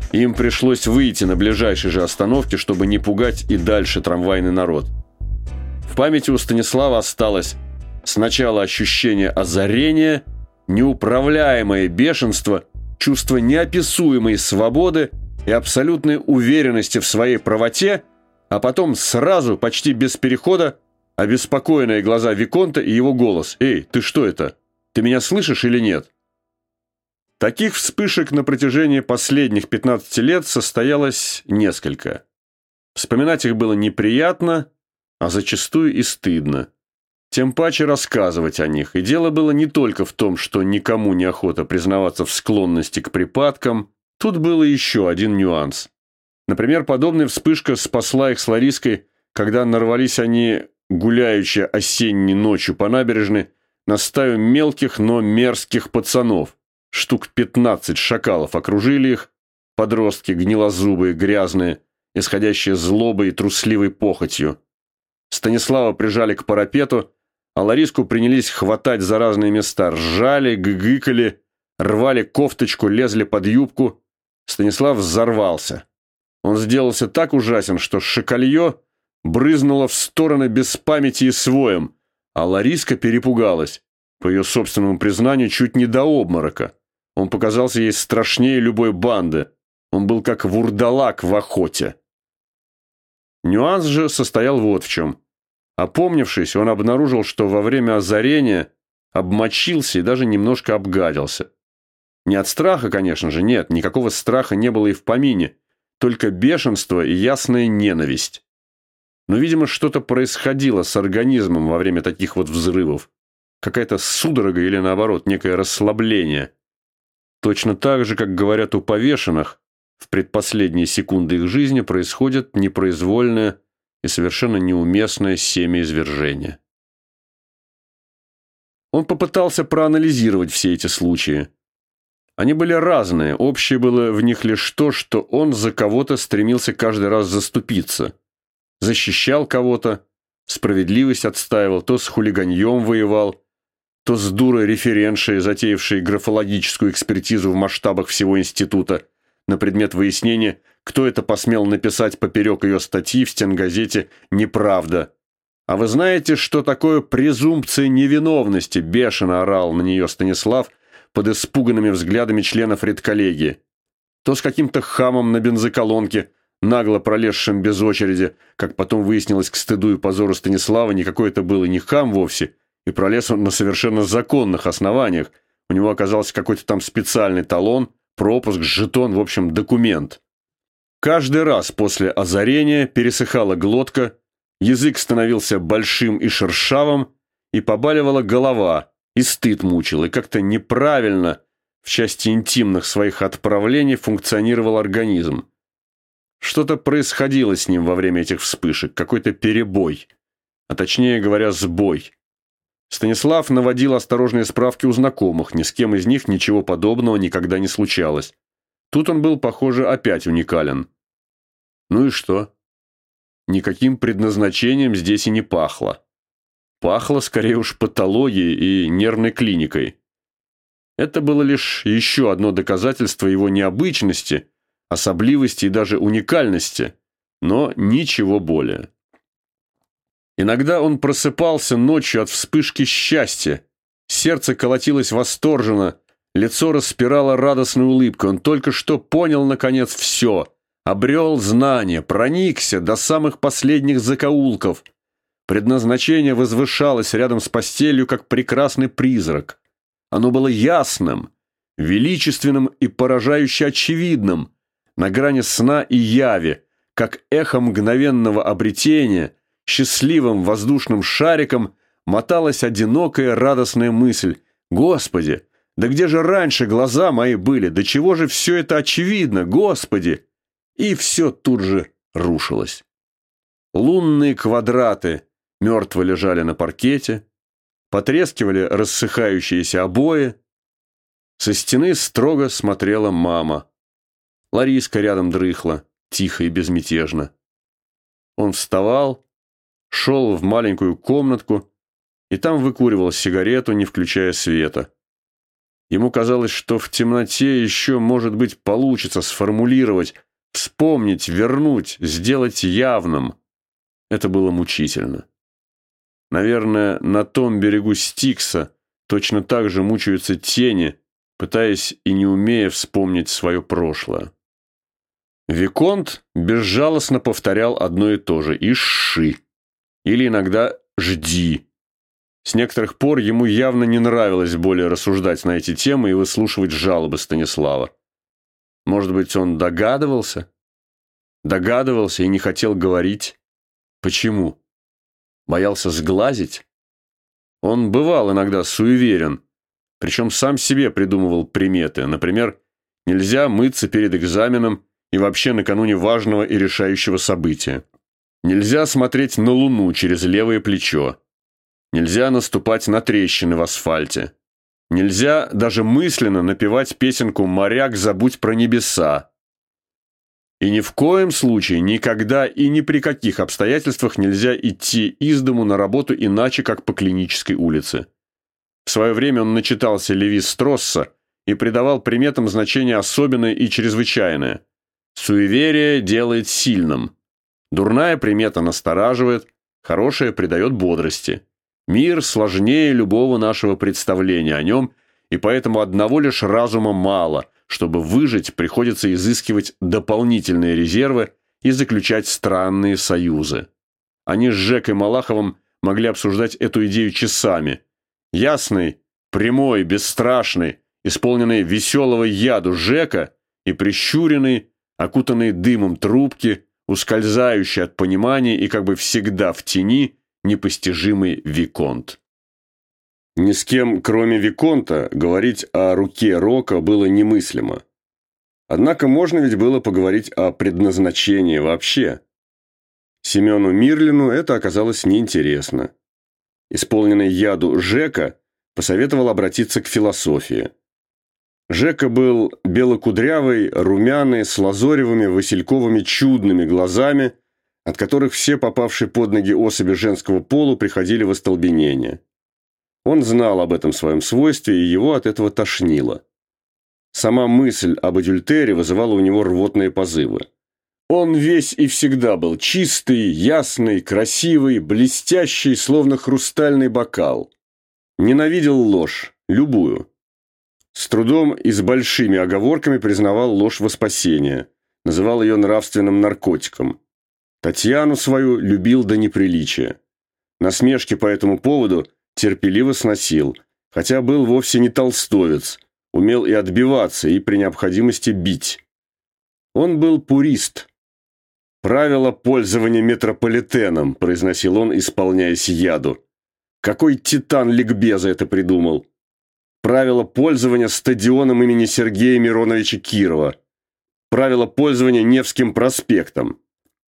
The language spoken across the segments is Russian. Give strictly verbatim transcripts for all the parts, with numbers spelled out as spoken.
Им пришлось выйти на ближайшей же остановке, чтобы не пугать и дальше трамвайный народ. В памяти у Станислава осталось сначала ощущение озарения, неуправляемое бешенство, чувство неописуемой свободы и абсолютной уверенности в своей правоте, а потом сразу, почти без перехода, обеспокоенные глаза Виконта и его голос: «Эй, ты что это? Ты меня слышишь или нет?» Таких вспышек на протяжении последних пятнадцати лет состоялось несколько. Вспоминать их было неприятно, а зачастую и стыдно. Тем паче рассказывать о них. И дело было не только в том, что никому не охота признаваться в склонности к припадкам. Тут был еще один нюанс. Например, подобная вспышка спасла их с Лариской, когда нарвались они, гуляючи осенней ночью по набережной, на стаю мелких, но мерзких пацанов. Штук пятнадцать шакалов окружили их, подростки гнилозубые, грязные, исходящие злобой и трусливой похотью. Станислава прижали к парапету, а Лариску принялись хватать за разные места, ржали, гыгыкали, рвали кофточку, лезли под юбку. Станислав взорвался. Он сделался так ужасен, что шакалье брызнуло в стороны без памяти и своем, а Лариска перепугалась, по ее собственному признанию, чуть не до обморока. Он показался ей страшнее любой банды. Он был как вурдалак в охоте. Нюанс же состоял вот в чем. Опомнившись, он обнаружил, что во время озарения обмочился и даже немножко обгадился. Не от страха, конечно же, нет, никакого страха не было и в помине, только бешенство и ясная ненависть. Но, видимо, что-то происходило с организмом во время таких вот взрывов. Какая-то судорога или, наоборот, некое расслабление. Точно так же, как говорят у повешенных, в предпоследние секунды их жизни происходит непроизвольное и совершенно неуместное семяизвержение. Он попытался проанализировать все эти случаи. Они были разные, общее было в них лишь то, что он за кого-то стремился каждый раз заступиться. Защищал кого-то, справедливость отстаивал, то с хулиганьем воевал, то с дурой референтшей, затеявшей графологическую экспертизу в масштабах всего института на предмет выяснения, кто это посмел написать поперек ее статьи в стенгазете «Неправда». «А вы знаете, что такое презумпция невиновности?» – бешено орал на нее Станислав под испуганными взглядами членов редколлегии. То с каким-то хамом на бензоколонке, нагло пролезшим без очереди, как потом выяснилось к стыду и позору Станислава, никакой это был и не хам вовсе, и пролез он на совершенно законных основаниях. У него оказался какой-то там специальный талон, пропуск, жетон, в общем, документ. Каждый раз после озарения пересыхала глотка, язык становился большим и шершавым, и побаливала голова, и стыд мучил, и как-то неправильно в части интимных своих отправлений функционировал организм. Что-то происходило с ним во время этих вспышек, какой-то перебой, а точнее говоря, сбой. Станислав наводил осторожные справки у знакомых, ни с кем из них ничего подобного никогда не случалось. Тут он был, похоже, опять уникален. Ну и что? Никаким предназначением здесь и не пахло. Пахло скорее уж патологией и нервной клиникой. Это было лишь еще одно доказательство его необычности, особливости и даже уникальности, но ничего более. Иногда он просыпался ночью от вспышки счастья. Сердце колотилось восторженно, лицо распирало радостной улыбкой. Он только что понял, наконец, все. Обрел знания, проникся до самых последних закоулков. Предназначение возвышалось рядом с постелью, как прекрасный призрак. Оно было ясным, величественным и поражающе очевидным, на грани сна и яви, как эхо мгновенного обретения. Счастливым воздушным шариком моталась одинокая радостная мысль: «Господи, да где же раньше глаза мои были? До чего же все это очевидно, Господи!» И все тут же рушилось. Лунные квадраты мертво лежали на паркете, потрескивали рассыхающиеся обои. Со стены строго смотрела мама. Лариска рядом дрыхла, тихо и безмятежно. Он вставал, шел в маленькую комнатку и там выкуривал сигарету, не включая света. Ему казалось, что в темноте еще, может быть, получится сформулировать, вспомнить, вернуть, сделать явным. Это было мучительно. Наверное, на том берегу Стикса точно так же мучаются тени, пытаясь и не умея вспомнить свое прошлое. Виконт безжалостно повторял одно и то же «иши» или иногда «жди». С некоторых пор ему явно не нравилось более рассуждать на эти темы и выслушивать жалобы Станислава. Может быть, он догадывался? Догадывался и не хотел говорить. Почему? Боялся сглазить? Он бывал иногда суеверен, причем сам себе придумывал приметы. Например, нельзя мыться перед экзаменом и вообще накануне важного и решающего события. Нельзя смотреть на луну через левое плечо. Нельзя наступать на трещины в асфальте. Нельзя даже мысленно напевать песенку «Моряк, забудь про небеса». И ни в коем случае, никогда и ни при каких обстоятельствах нельзя идти из дому на работу иначе, как по Клинической улице. В свое время он начитался Леви-Стросса и придавал приметам значение особенное и чрезвычайное. Суеверие делает сильным. Дурная примета настораживает, хорошая придает бодрости. Мир сложнее любого нашего представления о нем, и поэтому одного лишь разума мало. Чтобы выжить, приходится изыскивать дополнительные резервы и заключать странные союзы. Они с Жекой Малаховым могли обсуждать эту идею часами. Ясный, прямой, бесстрашный, исполненный веселого яду Жека и прищуренный, окутанный дымом трубки, ускользающий от понимания и как бы всегда в тени, непостижимый Виконт. Ни с кем, кроме Виконта, говорить о руке Рока было немыслимо. Однако можно ведь было поговорить о предназначении вообще. Семену Мирлину это оказалось неинтересно. Исполненный яду Жека посоветовал обратиться к философии. Жека был белокудрявый, румяный, с лазоревыми, васильковыми чудными глазами, от которых все попавшие под ноги особи женского пола приходили в остолбенение. Он знал об этом своем свойстве, и его от этого тошнило. Сама мысль об адюльтере вызывала у него рвотные позывы. Он весь и всегда был чистый, ясный, красивый, блестящий, словно хрустальный бокал. Ненавидел ложь, любую. С трудом и с большими оговорками признавал ложь во спасение, называл ее нравственным наркотиком. Татьяну свою любил до неприличия. Насмешки по этому поводу терпеливо сносил, хотя был вовсе не толстовец, умел и отбиваться, и при необходимости бить. Он был пурист. «Правило пользования метрополитеном», – произносил он, исполняясь яду. Какой титан ликбеза это придумал? Правило пользования стадионом имени Сергея Мироновича Кирова. Правило пользования Невским проспектом.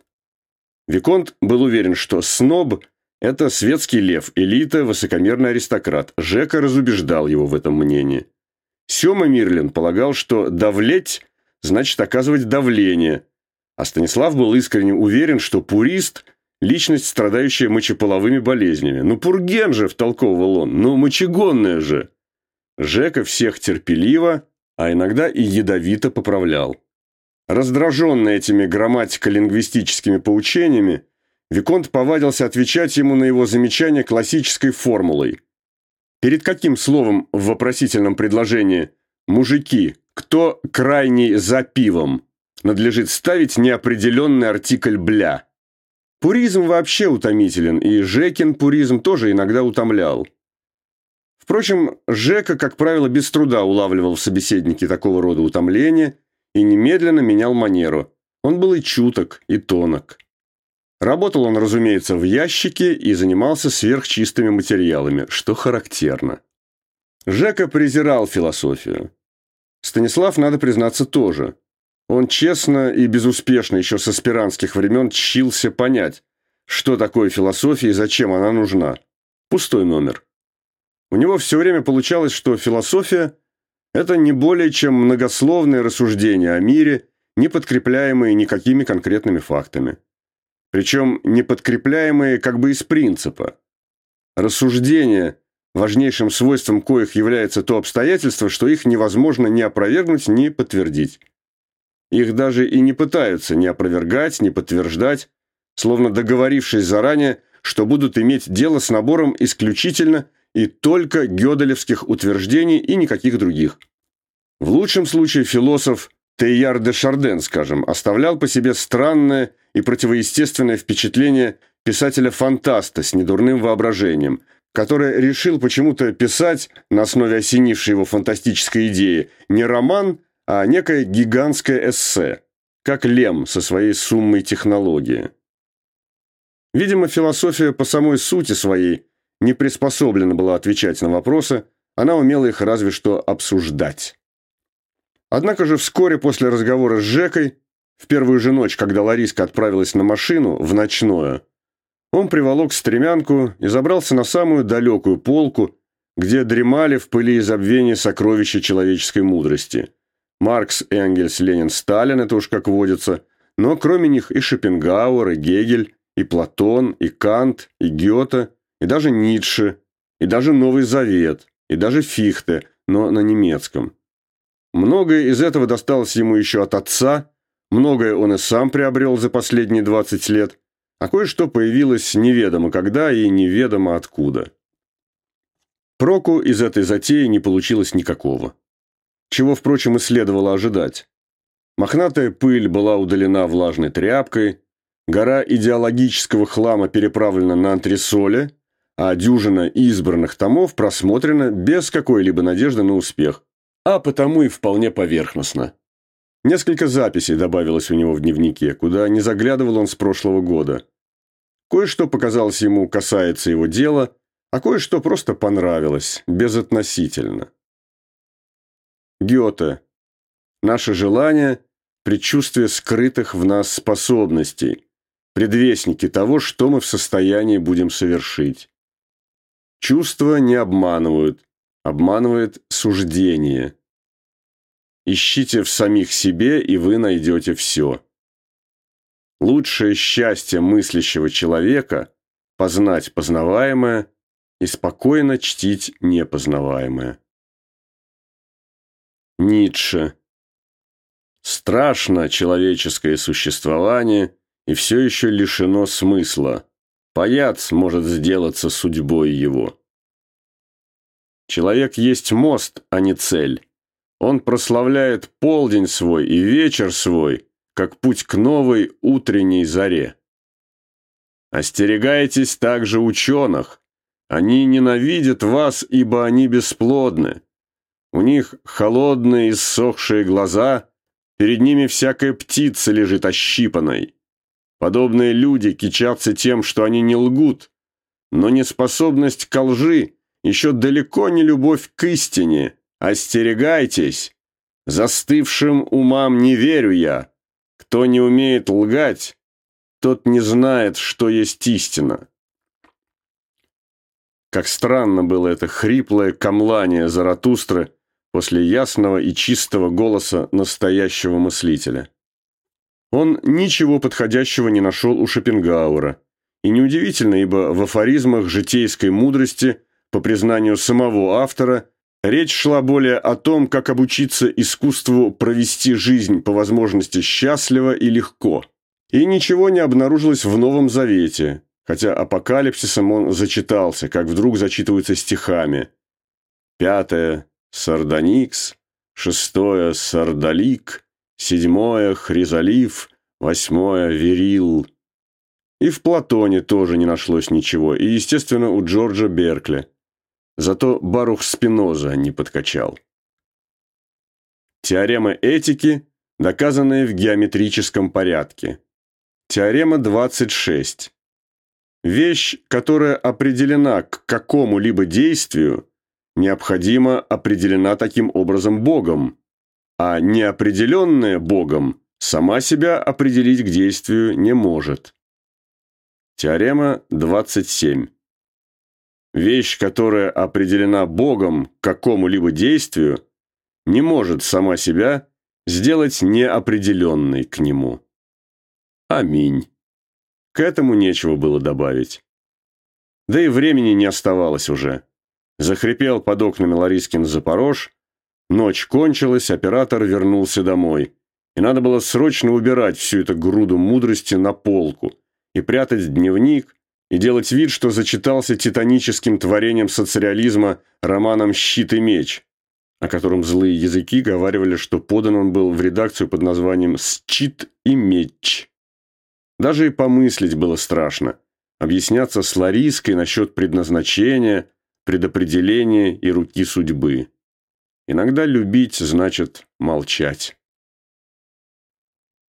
Виконт был уверен, что сноб – это светский лев, элита, высокомерный аристократ. Жека разубеждал его в этом мнении. Сема Мирлин полагал, что давлеть значит оказывать давление, а Станислав был искренне уверен, что пурист – личность, страдающая мочеполовыми болезнями. «Ну, пурген же!» – втолковывал он. «Ну, мочегонная же!» Жека всех терпеливо, а иногда и ядовито поправлял. Раздраженный этими грамматико-лингвистическими поучениями, Виконт повадился отвечать ему на его замечания классической формулой. Перед каким словом в вопросительном предложении «мужики, кто крайний за пивом?» надлежит ставить неопределенный артикль «бля». Пуризм вообще утомителен, и Жекин пуризм тоже иногда утомлял. Впрочем, Жека, как правило, без труда улавливал в собеседнике такого рода утомление и немедленно менял манеру. Он был и чуток, и тонок. Работал он, разумеется, в ящике и занимался сверхчистыми материалами, что характерно. Жека презирал философию. Станислав, надо признаться, тоже. Он честно и безуспешно еще с аспирантских времен тщился понять, что такое философия и зачем она нужна. Пустой номер. У него все время получалось, что философия – это не более чем многословные рассуждения о мире, не подкрепляемые никакими конкретными фактами. Причем не подкрепляемые как бы из принципа. Рассуждения, важнейшим свойством коих является то обстоятельство, что их невозможно ни опровергнуть, ни подтвердить. Их даже и не пытаются ни опровергать, ни подтверждать, словно договорившись заранее, что будут иметь дело с набором исключительно и только гёделевских утверждений и никаких других. В лучшем случае философ Тейяр де Шарден, скажем, оставлял по себе странное и противоестественное впечатление писателя-фантаста с недурным воображением, который решил почему-то писать на основе осенившей его фантастической идеи не роман, а некое гигантское эссе, как Лем со своей суммой технологии. Видимо, философия по самой сути своей не приспособлена была отвечать на вопросы, она умела их разве что обсуждать. Однако же вскоре после разговора с Жекой, в первую же ночь, когда Лариска отправилась на машину, в ночное, он приволок стремянку и забрался на самую далекую полку, где дремали в пыли и забвении сокровища человеческой мудрости. Маркс, Энгельс, Ленин, Сталин, это уж как водится, но кроме них и Шопенгауэр, и Гегель, и Платон, и Кант, и Гёте, и даже Ницше, и даже Новый Завет, и даже Фихте, но на немецком. Многое из этого досталось ему еще от отца, многое он и сам приобрел за последние двадцать лет, а кое-что появилось неведомо когда и неведомо откуда. Проку из этой затеи не получилось никакого. Чего, впрочем, и следовало ожидать. Мохнатая пыль была удалена влажной тряпкой, гора идеологического хлама переправлена на антресоле, а дюжина избранных томов просмотрена без какой-либо надежды на успех, а потому и вполне поверхностно. Несколько записей добавилось у него в дневнике, куда не заглядывал он с прошлого года. Кое-что показалось ему касается его дела, а кое-что просто понравилось, безотносительно. Гёте. Наше желание – предчувствие скрытых в нас способностей, предвестники того, что мы в состоянии будем совершить. Чувства не обманывают, обманывает суждение. Ищите в самих себе, и вы найдете все. Лучшее счастье мыслящего человека – познать познаваемое и спокойно чтить непознаваемое. Ницше. Страшно человеческое существование и все еще лишено смысла. Паяц может сделаться судьбой его. Человек есть мост, а не цель. Он прославляет полдень свой и вечер свой, как путь к новой утренней заре. Остерегайтесь также ученых. Они ненавидят вас, ибо они бесплодны. У них холодные иссохшие глаза, перед ними всякая птица лежит ощипанной. Подобные люди кичатся тем, что они не лгут, но неспособность к лжи еще далеко не любовь к истине. Остерегайтесь! Застывшим умам не верю я. Кто не умеет лгать, тот не знает, что есть истина. Как странно было это хриплое камлание Заратустры после ясного и чистого голоса настоящего мыслителя. Он ничего подходящего не нашел у Шопенгауэра. И неудивительно, ибо в афоризмах житейской мудрости, по признанию самого автора, речь шла более о том, как обучиться искусству провести жизнь по возможности счастливо и легко. И ничего не обнаружилось в Новом Завете, хотя апокалипсисом он зачитался, как вдруг зачитываются стихами. Пятое – Сардоникс, шестое – Сардолик, седьмое – Хризолиф, восьмое – Верил. И в Платоне тоже не нашлось ничего, и, естественно, у Джорджа Беркли. Зато Барух Спиноза не подкачал. Теорема этики, доказанная в геометрическом порядке. Теорема двадцать шесть. Вещь, которая определена к какому-либо действию, необходимо определена таким образом Богом, а неопределенная Богом сама себя определить к действию не может. Теорема двадцать семь. Вещь, которая определена Богом к какому-либо действию, не может сама себя сделать неопределенной к нему. Аминь. К этому нечего было добавить. Да и времени не оставалось уже. Захрипел под окнами Ларискин Запорож. Ночь кончилась, оператор вернулся домой. И надо было срочно убирать всю эту груду мудрости на полку и прятать дневник, и делать вид, что зачитался титаническим творением соцреализма романом «Щит и меч», о котором злые языки говаривали, что подан он был в редакцию под названием «Счит и меч». Даже и помыслить было страшно. Объясняться с Лариской насчет предназначения, предопределения и руки судьбы. Иногда любить значит молчать.